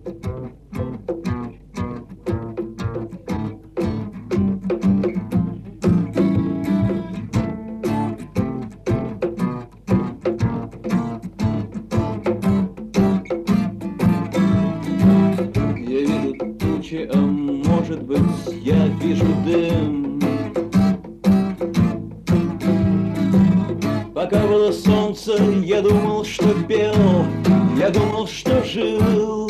А может быть, я вижу дым. Пока было солнце, я думал, что пел, я думал, что жил.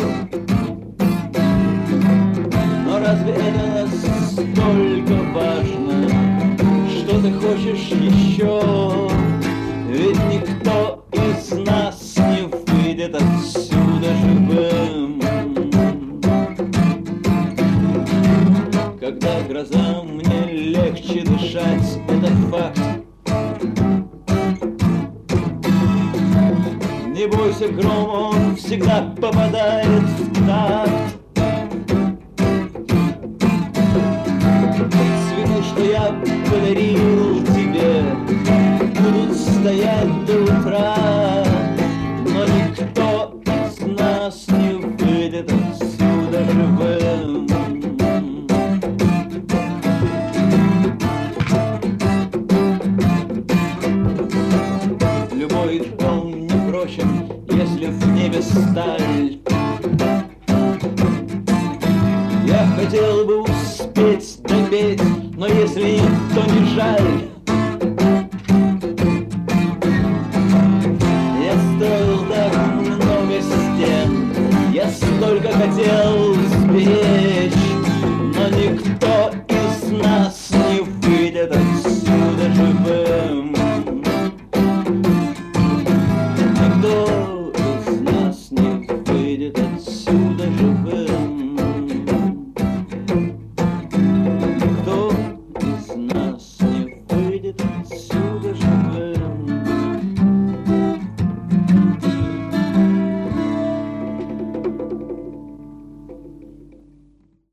Но разве это настолько важно, что ты хочешь еще? Ведь никто из нас не выйдет отсюда живым. Когда гроза, мне легче дышать, это факт. Не бойся грома, он всегда попадает в такт. Цветы, что я подарил тебе, будут стоять до утра. Но никто из нас не выйдет отсюда живым. Любой дом не прочен, если в небе сталь. Я хотел бы успеть допеть, но если нет, то не жаль. Я строил так много стен, я столько хотел сберечь.